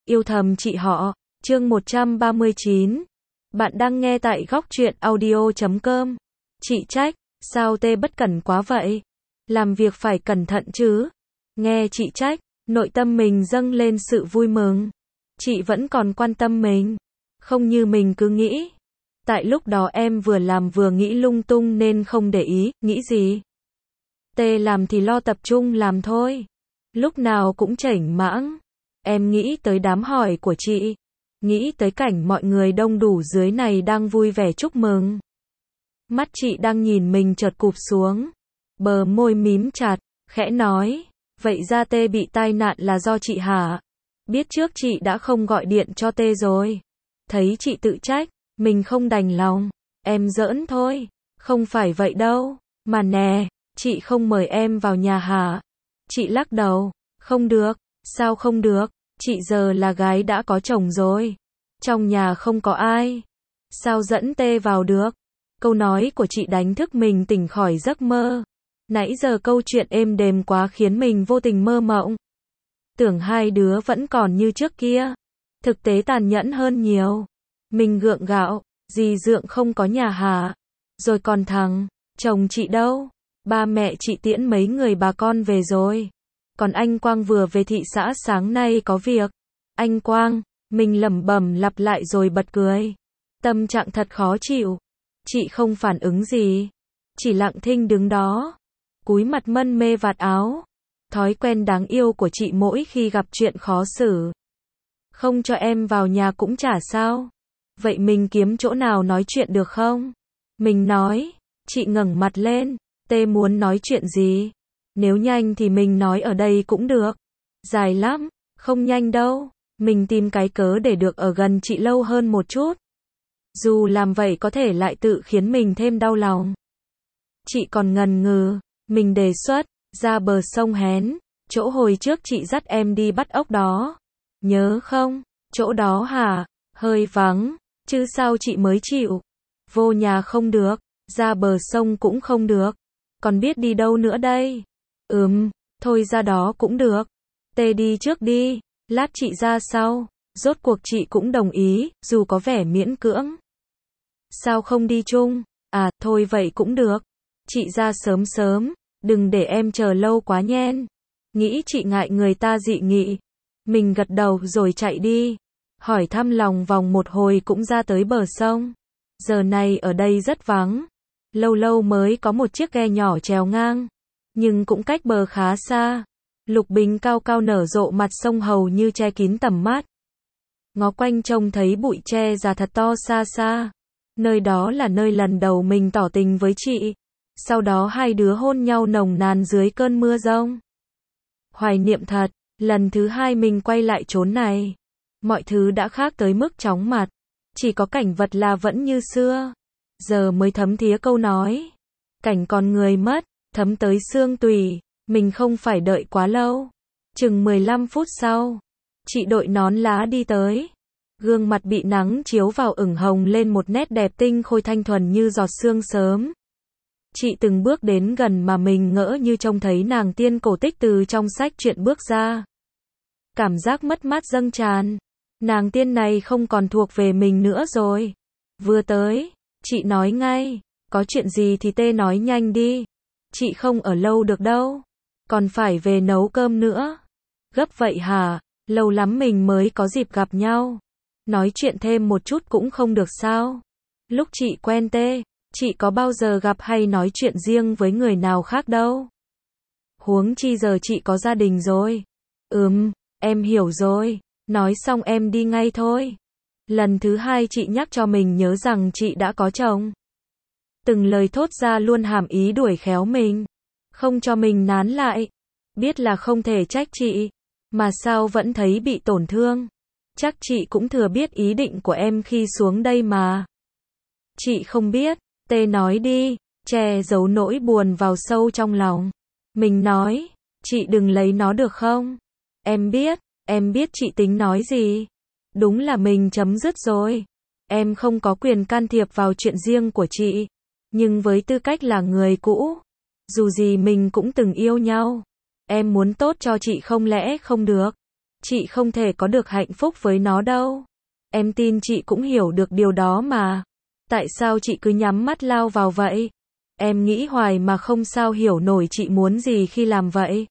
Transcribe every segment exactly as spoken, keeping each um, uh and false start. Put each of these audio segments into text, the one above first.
Yêu thầm chị họ, chương một trăm ba mươi chín. Bạn đang nghe tại góc truyện audio chấm com. Chị trách, sao tê bất cẩn quá vậy? Làm việc phải cẩn thận chứ. Nghe chị trách, nội tâm mình dâng lên sự vui mừng. Chị vẫn còn quan tâm mình, không như mình cứ nghĩ. Tại lúc đó em vừa làm vừa nghĩ lung tung nên không để ý, nghĩ gì? Tê làm thì lo tập trung làm thôi. Lúc nào cũng chểnh mãng. Em nghĩ tới đám hỏi của chị, nghĩ tới cảnh mọi người đông đủ dưới này đang vui vẻ chúc mừng. Mắt chị đang nhìn mình chợt cụp xuống, bờ môi mím chặt, khẽ nói, vậy ra Tê bị tai nạn là do chị hả? Biết trước chị đã không gọi điện cho Tê rồi. Thấy chị tự trách, mình không đành lòng. Em giỡn thôi, không phải vậy đâu. Mà nè, chị không mời em vào nhà hả? Chị lắc đầu, không được. Sao không được? Chị giờ là gái đã có chồng rồi. Trong nhà không có ai. Sao dẫn Tê vào được? Câu nói của chị đánh thức mình tỉnh khỏi giấc mơ. Nãy giờ câu chuyện êm đềm quá khiến mình vô tình mơ mộng. Tưởng hai đứa vẫn còn như trước kia. Thực tế tàn nhẫn hơn nhiều. Mình gượng gạo, dì Dượng không có nhà hả? Rồi còn thằng, chồng chị đâu? Ba mẹ chị tiễn mấy người bà con về rồi. Còn anh Quang vừa về thị xã sáng nay có việc. Anh Quang, mình lẩm bẩm lặp lại rồi bật cười. Tâm trạng thật khó chịu. Chị không phản ứng gì. Chỉ lặng thinh đứng đó. Cúi mặt mân mê vạt áo. Thói quen đáng yêu của chị mỗi khi gặp chuyện khó xử. Không cho em vào nhà cũng chả sao. Vậy mình kiếm chỗ nào nói chuyện được không? Mình nói. Chị ngẩng mặt lên. Tê muốn nói chuyện gì? Nếu nhanh thì mình nói ở đây cũng được. Dài lắm, không nhanh đâu. Mình tìm cái cớ để được ở gần chị lâu hơn một chút. Dù làm vậy có thể lại tự khiến mình thêm đau lòng. Chị còn ngần ngừ, mình đề xuất, ra bờ sông Hén, chỗ hồi trước chị dắt em đi bắt ốc đó. Nhớ không? Chỗ đó hả? Hơi vắng, chứ sao chị mới chịu. Vô nhà không được, ra bờ sông cũng không được. Còn biết đi đâu nữa đây? Ừm, thôi ra đó cũng được. Tê đi trước đi, lát chị ra sau. Rốt cuộc chị cũng đồng ý, dù có vẻ miễn cưỡng. Sao không đi chung? À, thôi vậy cũng được. Chị ra sớm sớm, đừng để em chờ lâu quá nhen. Nghĩ chị ngại người ta dị nghị. Mình gật đầu rồi chạy đi. Hỏi thăm lòng vòng một hồi cũng ra tới bờ sông. Giờ này ở đây rất vắng. Lâu lâu mới có một chiếc ghe nhỏ chèo ngang. Nhưng cũng cách bờ khá xa. Lục bình cao cao nở rộ mặt sông hầu như che kín tầm mắt. Ngó quanh trông thấy bụi tre già thật to xa xa. Nơi đó là nơi lần đầu mình tỏ tình với chị. Sau đó hai đứa hôn nhau nồng nàn dưới cơn mưa giông. Hoài niệm thật, lần thứ hai mình quay lại chốn này. Mọi thứ đã khác tới mức chóng mặt. Chỉ có cảnh vật là vẫn như xưa. Giờ mới thấm thía câu nói. Cảnh còn người mất, thấm tới xương tủy. Mình không phải đợi quá lâu. Chừng mười lăm phút sau, chị đội nón lá đi tới. Gương mặt bị nắng chiếu vào ửng hồng lên một nét đẹp tinh khôi thanh thuần như giọt sương sớm. Chị từng bước đến gần mà mình ngỡ như trông thấy nàng tiên cổ tích từ trong sách truyện bước ra. Cảm giác mất mát dâng tràn. Nàng tiên này không còn thuộc về mình nữa rồi. Vừa tới, chị nói ngay, có chuyện gì thì Tê nói nhanh đi. Chị không ở lâu được đâu. Còn phải về nấu cơm nữa. Gấp vậy hả? Lâu lắm mình mới có dịp gặp nhau. Nói chuyện thêm một chút cũng không được sao? Lúc chị quen Tê, chị có bao giờ gặp hay nói chuyện riêng với người nào khác đâu. Huống chi giờ chị có gia đình rồi. Ừm, em hiểu rồi. Nói xong em đi ngay thôi. Lần thứ hai chị nhắc cho mình nhớ rằng chị đã có chồng. Từng lời thốt ra luôn hàm ý đuổi khéo mình. Không cho mình nán lại. Biết là không thể trách chị. Mà sao vẫn thấy bị tổn thương. Chắc chị cũng thừa biết ý định của em khi xuống đây mà. Chị không biết. Tê nói đi. Che giấu nỗi buồn vào sâu trong lòng. Mình nói. Chị đừng lấy nó được không? Em biết. Em biết chị tính nói gì. Đúng là mình chấm dứt rồi. Em không có quyền can thiệp vào chuyện riêng của chị. Nhưng với tư cách là người cũ. Dù gì mình cũng từng yêu nhau. Em muốn tốt cho chị không lẽ không được. Chị không thể có được hạnh phúc với nó đâu. Em tin chị cũng hiểu được điều đó mà. Tại sao chị cứ nhắm mắt lao vào vậy? Em nghĩ hoài mà không sao hiểu nổi chị muốn gì khi làm vậy.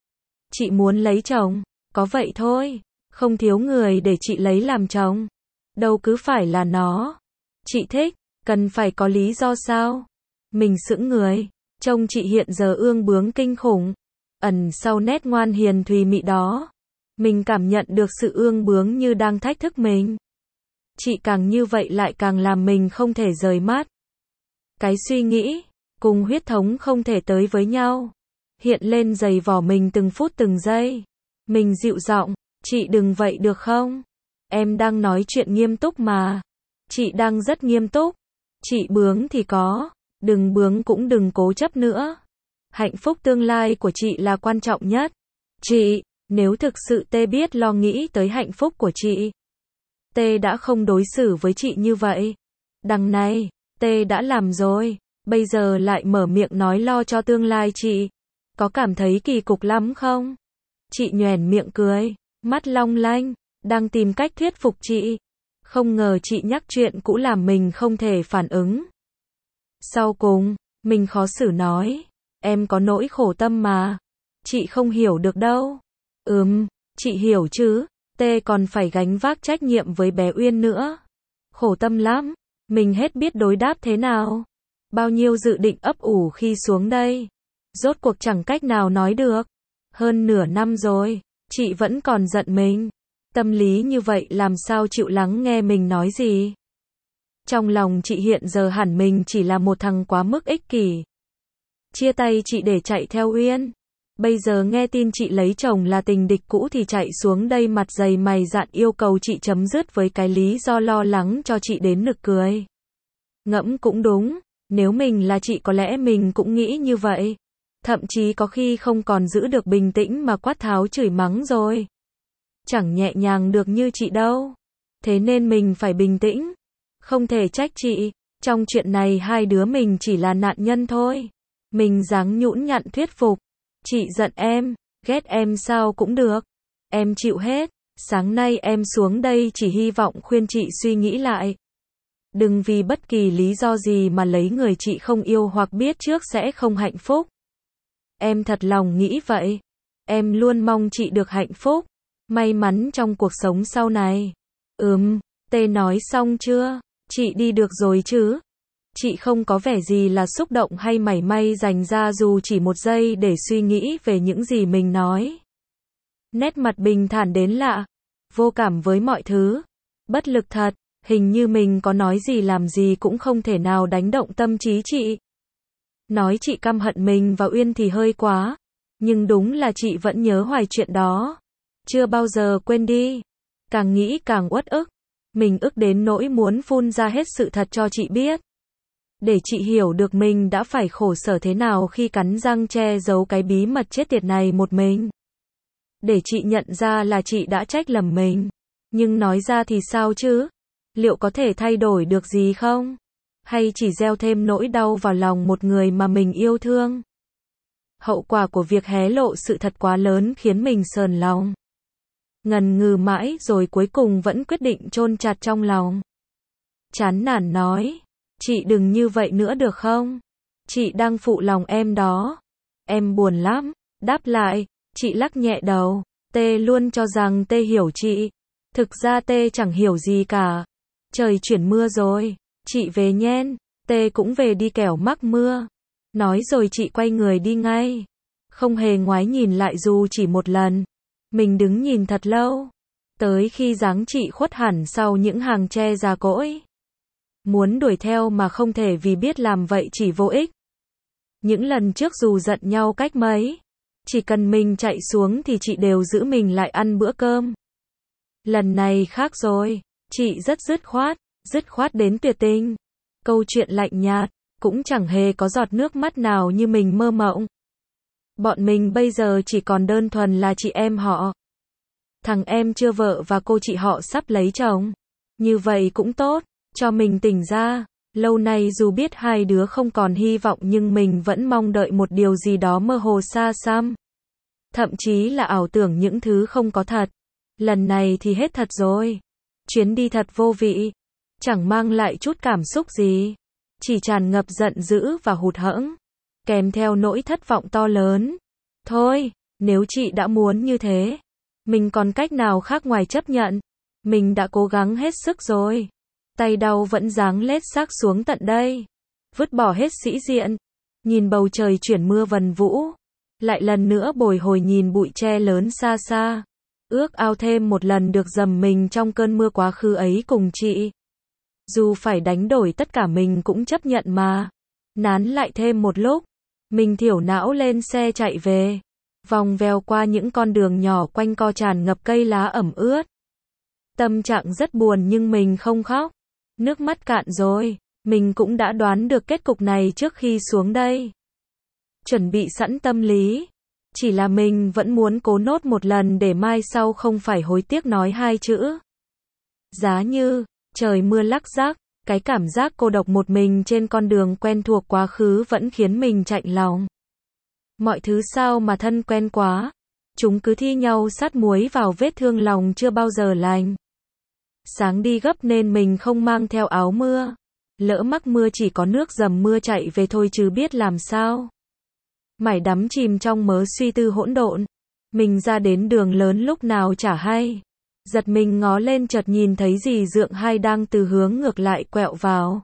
Chị muốn lấy chồng, có vậy thôi. Không thiếu người để chị lấy làm chồng. Đâu cứ phải là nó. Chị thích, cần phải có lý do sao? Mình sững người. Trông chị hiện giờ ương bướng kinh khủng. Ẩn sau nét ngoan hiền thùy mị đó. Mình cảm nhận được sự ương bướng như đang thách thức mình. Chị càng như vậy lại càng làm mình không thể rời mắt. Cái suy nghĩ, cùng huyết thống không thể tới với nhau. Hiện lên dày vỏ mình từng phút từng giây. Mình dịu giọng, chị đừng vậy được không? Em đang nói chuyện nghiêm túc mà. Chị đang rất nghiêm túc. Chị bướng thì có, đừng bướng cũng đừng cố chấp nữa. Hạnh phúc tương lai của chị là quan trọng nhất. Chị, nếu thực sự T biết lo nghĩ tới hạnh phúc của chị, T đã không đối xử với chị như vậy. Đằng này, T đã làm rồi, bây giờ lại mở miệng nói lo cho tương lai chị. Có cảm thấy kỳ cục lắm không? Chị nhoẻn miệng cười, mắt long lanh, đang tìm cách thuyết phục chị. Không ngờ chị nhắc chuyện cũ làm mình không thể phản ứng. Sau cùng, mình khó xử nói, em có nỗi khổ tâm mà. Chị không hiểu được đâu. Ừm, chị hiểu chứ, T còn phải gánh vác trách nhiệm với bé Uyên nữa. Khổ tâm lắm, mình hết biết đối đáp thế nào. Bao nhiêu dự định ấp ủ khi xuống đây. Rốt cuộc chẳng cách nào nói được. Hơn nửa năm rồi, chị vẫn còn giận mình. Tâm lý như vậy làm sao chịu lắng nghe mình nói gì. Trong lòng chị hiện giờ hẳn mình chỉ là một thằng quá mức ích kỷ. Chia tay chị để chạy theo Uyên. Bây giờ nghe tin chị lấy chồng là tình địch cũ thì chạy xuống đây mặt dày mày dạn yêu cầu chị chấm dứt với cái lý do lo lắng cho chị đến nực cười. Ngẫm cũng đúng, nếu mình là chị có lẽ mình cũng nghĩ như vậy. Thậm chí có khi không còn giữ được bình tĩnh mà quát tháo chửi mắng rồi. Chẳng nhẹ nhàng được như chị đâu. Thế nên mình phải bình tĩnh. Không thể trách chị, trong chuyện này hai đứa mình chỉ là nạn nhân thôi. Mình dáng nhũn nhặn thuyết phục. Chị giận em, ghét em sao cũng được. Em chịu hết. Sáng nay em xuống đây chỉ hy vọng khuyên chị suy nghĩ lại. Đừng vì bất kỳ lý do gì mà lấy người chị không yêu hoặc biết trước sẽ không hạnh phúc. Em thật lòng nghĩ vậy. Em luôn mong chị được hạnh phúc, may mắn trong cuộc sống sau này. Ừm, T nói xong chưa? Chị đi được rồi chứ? Chị không có vẻ gì là xúc động hay mảy may dành ra dù chỉ một giây để suy nghĩ về những gì mình nói. Nét mặt bình thản đến lạ, vô cảm với mọi thứ. Bất lực thật, hình như mình có nói gì làm gì cũng không thể nào đánh động tâm trí chị. Nói chị căm hận mình và Uyên thì hơi quá, nhưng đúng là chị vẫn nhớ hoài chuyện đó. Chưa bao giờ quên đi. Càng nghĩ càng uất ức. Mình ức đến nỗi muốn phun ra hết sự thật cho chị biết. Để chị hiểu được mình đã phải khổ sở thế nào khi cắn răng che giấu cái bí mật chết tiệt này một mình. Để chị nhận ra là chị đã trách lầm mình. Nhưng nói ra thì sao chứ? Liệu có thể thay đổi được gì không? Hay chỉ gieo thêm nỗi đau vào lòng một người mà mình yêu thương? Hậu quả của việc hé lộ sự thật quá lớn khiến mình sờn lòng. Ngần ngừ mãi rồi cuối cùng vẫn quyết định chôn chặt trong lòng. Chán nản nói, chị đừng như vậy nữa được không? Chị đang phụ lòng em đó. Em buồn lắm. Đáp lại, chị lắc nhẹ đầu. T luôn cho rằng T hiểu chị. Thực ra T chẳng hiểu gì cả. Trời chuyển mưa rồi. Chị về nhen. T cũng về đi kẻo mắc mưa. Nói rồi chị quay người đi ngay. Không hề ngoái nhìn lại dù chỉ một lần. Mình đứng nhìn thật lâu. Tới khi dáng chị khuất hẳn sau những hàng tre già cỗi. Muốn đuổi theo mà không thể vì biết làm vậy chỉ vô ích. Những lần trước dù giận nhau cách mấy, chỉ cần mình chạy xuống thì chị đều giữ mình lại ăn bữa cơm. Lần này khác rồi, chị rất dứt khoát, dứt khoát đến tuyệt tình. Câu chuyện lạnh nhạt, cũng chẳng hề có giọt nước mắt nào như mình mơ mộng. Bọn mình bây giờ chỉ còn đơn thuần là chị em họ. Thằng em chưa vợ và cô chị họ sắp lấy chồng. Như vậy cũng tốt, cho mình tỉnh ra. Lâu nay dù biết hai đứa không còn hy vọng nhưng mình vẫn mong đợi một điều gì đó mơ hồ xa xăm. Thậm chí là ảo tưởng những thứ không có thật. Lần này thì hết thật rồi. Chuyến đi thật vô vị. Chẳng mang lại chút cảm xúc gì. Chỉ tràn ngập giận dữ và hụt hẫng. Kèm theo nỗi thất vọng to lớn. Thôi, nếu chị đã muốn như thế, mình còn cách nào khác ngoài chấp nhận. Mình đã cố gắng hết sức rồi. Tay đau vẫn giáng lết xác xuống tận đây. Vứt bỏ hết sĩ diện. Nhìn bầu trời chuyển mưa vần vũ. Lại lần nữa bồi hồi nhìn bụi tre lớn xa xa. Ước ao thêm một lần được dầm mình trong cơn mưa quá khứ ấy cùng chị. Dù phải đánh đổi tất cả mình cũng chấp nhận mà. Nán lại thêm một lúc. Mình thiểu não lên xe chạy về. Vòng vèo qua những con đường nhỏ quanh co tràn ngập cây lá ẩm ướt. Tâm trạng rất buồn nhưng mình không khóc. Nước mắt cạn rồi. Mình cũng đã đoán được kết cục này trước khi xuống đây. Chuẩn bị sẵn tâm lý. Chỉ là mình vẫn muốn cố nốt một lần để mai sau không phải hối tiếc nói hai chữ. Giá như, trời mưa lắc rắc, cái cảm giác cô độc một mình trên con đường quen thuộc quá khứ vẫn khiến mình chạnh lòng. Mọi thứ sao mà thân quen quá. Chúng cứ thi nhau sát muối vào vết thương lòng chưa bao giờ lành. Sáng đi gấp nên mình không mang theo áo mưa. Lỡ mắc mưa chỉ có nước dầm mưa chạy về thôi chứ biết làm sao. Mải đắm chìm trong mớ suy tư hỗn độn. Mình ra đến đường lớn lúc nào chả hay. Giật mình ngó lên chợt nhìn thấy dì Dượng Hai đang từ hướng ngược lại quẹo vào.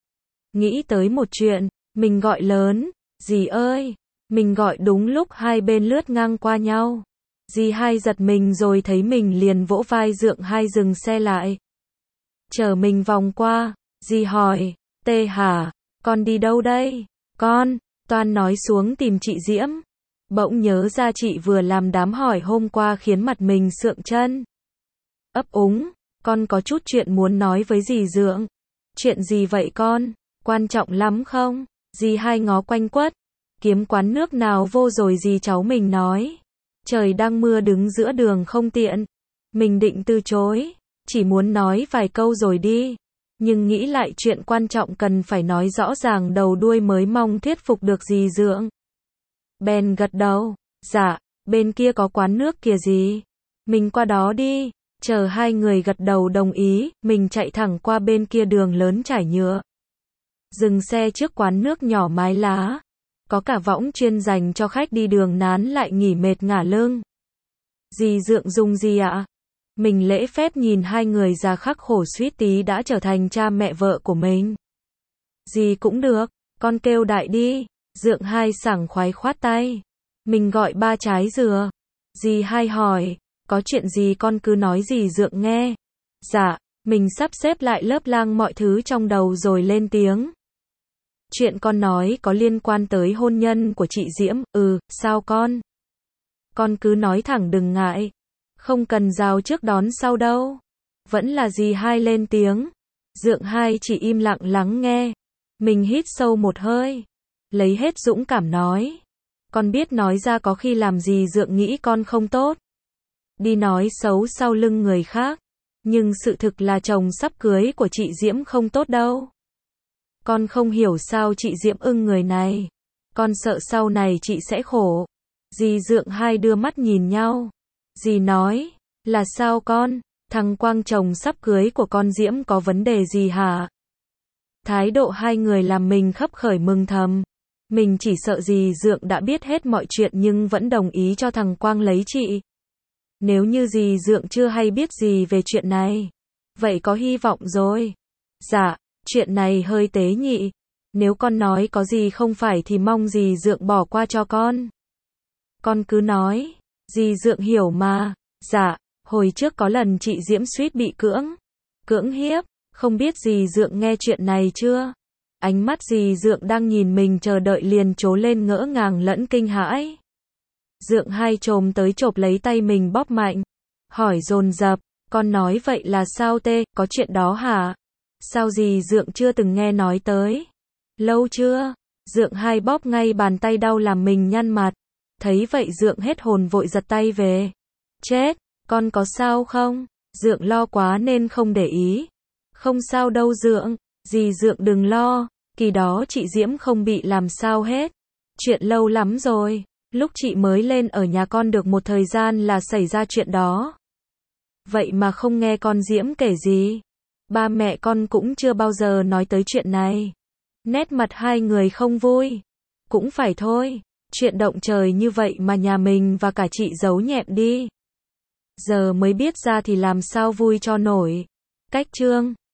Nghĩ tới một chuyện, mình gọi lớn, dì ơi. Mình gọi đúng lúc hai bên lướt ngang qua nhau. Dì Hai giật mình rồi thấy mình liền vỗ vai Dượng Hai dừng xe lại. Chờ mình vòng qua, dì hỏi, Tê hả, con đi đâu đây? Con, toan nói xuống tìm chị Diễm. Bỗng nhớ ra chị vừa làm đám hỏi hôm qua khiến mặt mình sượng chân. Ấp úng, con có chút chuyện muốn nói với dì Dượng. Chuyện gì vậy con? Quan trọng lắm không? Dì Hai ngó quanh quất. Kiếm quán nước nào vô rồi dì cháu mình nói. Trời đang mưa đứng giữa đường không tiện. Mình định từ chối. Chỉ muốn nói vài câu rồi đi. Nhưng nghĩ lại chuyện quan trọng cần phải nói rõ ràng đầu đuôi mới mong thuyết phục được dì Dượng. Bèn gật đầu. Dạ, bên kia có quán nước kìa dì. Mình qua đó đi. Chờ hai người gật đầu đồng ý, mình chạy thẳng qua bên kia đường lớn trải nhựa. Dừng xe trước quán nước nhỏ mái lá. Có cả võng chuyên dành cho khách đi đường nán lại nghỉ mệt ngả lưng. Dì Dượng dùng gì ạ? Mình lễ phép nhìn hai người già khắc khổ suýt tí đã trở thành cha mẹ vợ của mình. Dì cũng được, con kêu đại đi. Dượng Hai sảng khoái khoát tay. Mình gọi ba trái dừa. Dì Hai hỏi, có chuyện gì con cứ nói dì Dượng nghe. Dạ, mình sắp xếp lại lớp lang mọi thứ trong đầu rồi lên tiếng. Chuyện con nói có liên quan tới hôn nhân của chị Diễm, ừ, sao con? Con cứ nói thẳng đừng ngại. Không cần rào trước đón sau đâu. Vẫn là dì Hai lên tiếng. Dượng Hai chỉ im lặng lắng nghe. Mình hít sâu một hơi. Lấy hết dũng cảm nói. Con biết nói ra có khi làm dì Dượng nghĩ con không tốt. Đi nói xấu sau lưng người khác. Nhưng sự thực là chồng sắp cưới của chị Diễm không tốt đâu. Con không hiểu sao chị Diễm ưng người này. Con sợ sau này chị sẽ khổ. Dì Dượng Hai đưa mắt nhìn nhau. Dì nói, là sao con, thằng Quang chồng sắp cưới của con Diễm có vấn đề gì hả? Thái độ hai người làm mình khấp khởi mừng thầm. Mình chỉ sợ dì Dượng đã biết hết mọi chuyện nhưng vẫn đồng ý cho thằng Quang lấy chị. Nếu như dì Dượng chưa hay biết gì về chuyện này, vậy có hy vọng rồi. Dạ, chuyện này hơi tế nhị. Nếu con nói có gì không phải thì mong dì Dượng bỏ qua cho con. Con cứ nói. Dì Dượng hiểu mà. Dạ, hồi trước có lần chị Diễm suýt bị cưỡng. Cưỡng hiếp. Không biết dì Dượng nghe chuyện này chưa? Ánh mắt dì Dượng đang nhìn mình chờ đợi liền trố lên ngỡ ngàng lẫn kinh hãi. Dượng Hai chồm tới chộp lấy tay mình bóp mạnh. Hỏi dồn dập, con nói vậy là sao tê, có chuyện đó hả? Sao dì Dượng chưa từng nghe nói tới? Lâu chưa? Dượng Hai bóp ngay bàn tay đau làm mình nhăn mặt. Thấy vậy Dượng hết hồn vội giật tay về. Chết, con có sao không? Dượng lo quá nên không để ý. Không sao đâu Dượng, dì Dượng đừng lo, kỳ đó chị Diễm không bị làm sao hết. Chuyện lâu lắm rồi, lúc chị mới lên ở nhà con được một thời gian là xảy ra chuyện đó. Vậy mà không nghe con Diễm kể gì. Ba mẹ con cũng chưa bao giờ nói tới chuyện này. Nét mặt hai người không vui. Cũng phải thôi. Chuyện động trời như vậy mà nhà mình và cả chị giấu nhẹm đi. Giờ mới biết ra thì làm sao vui cho nổi. Cách chương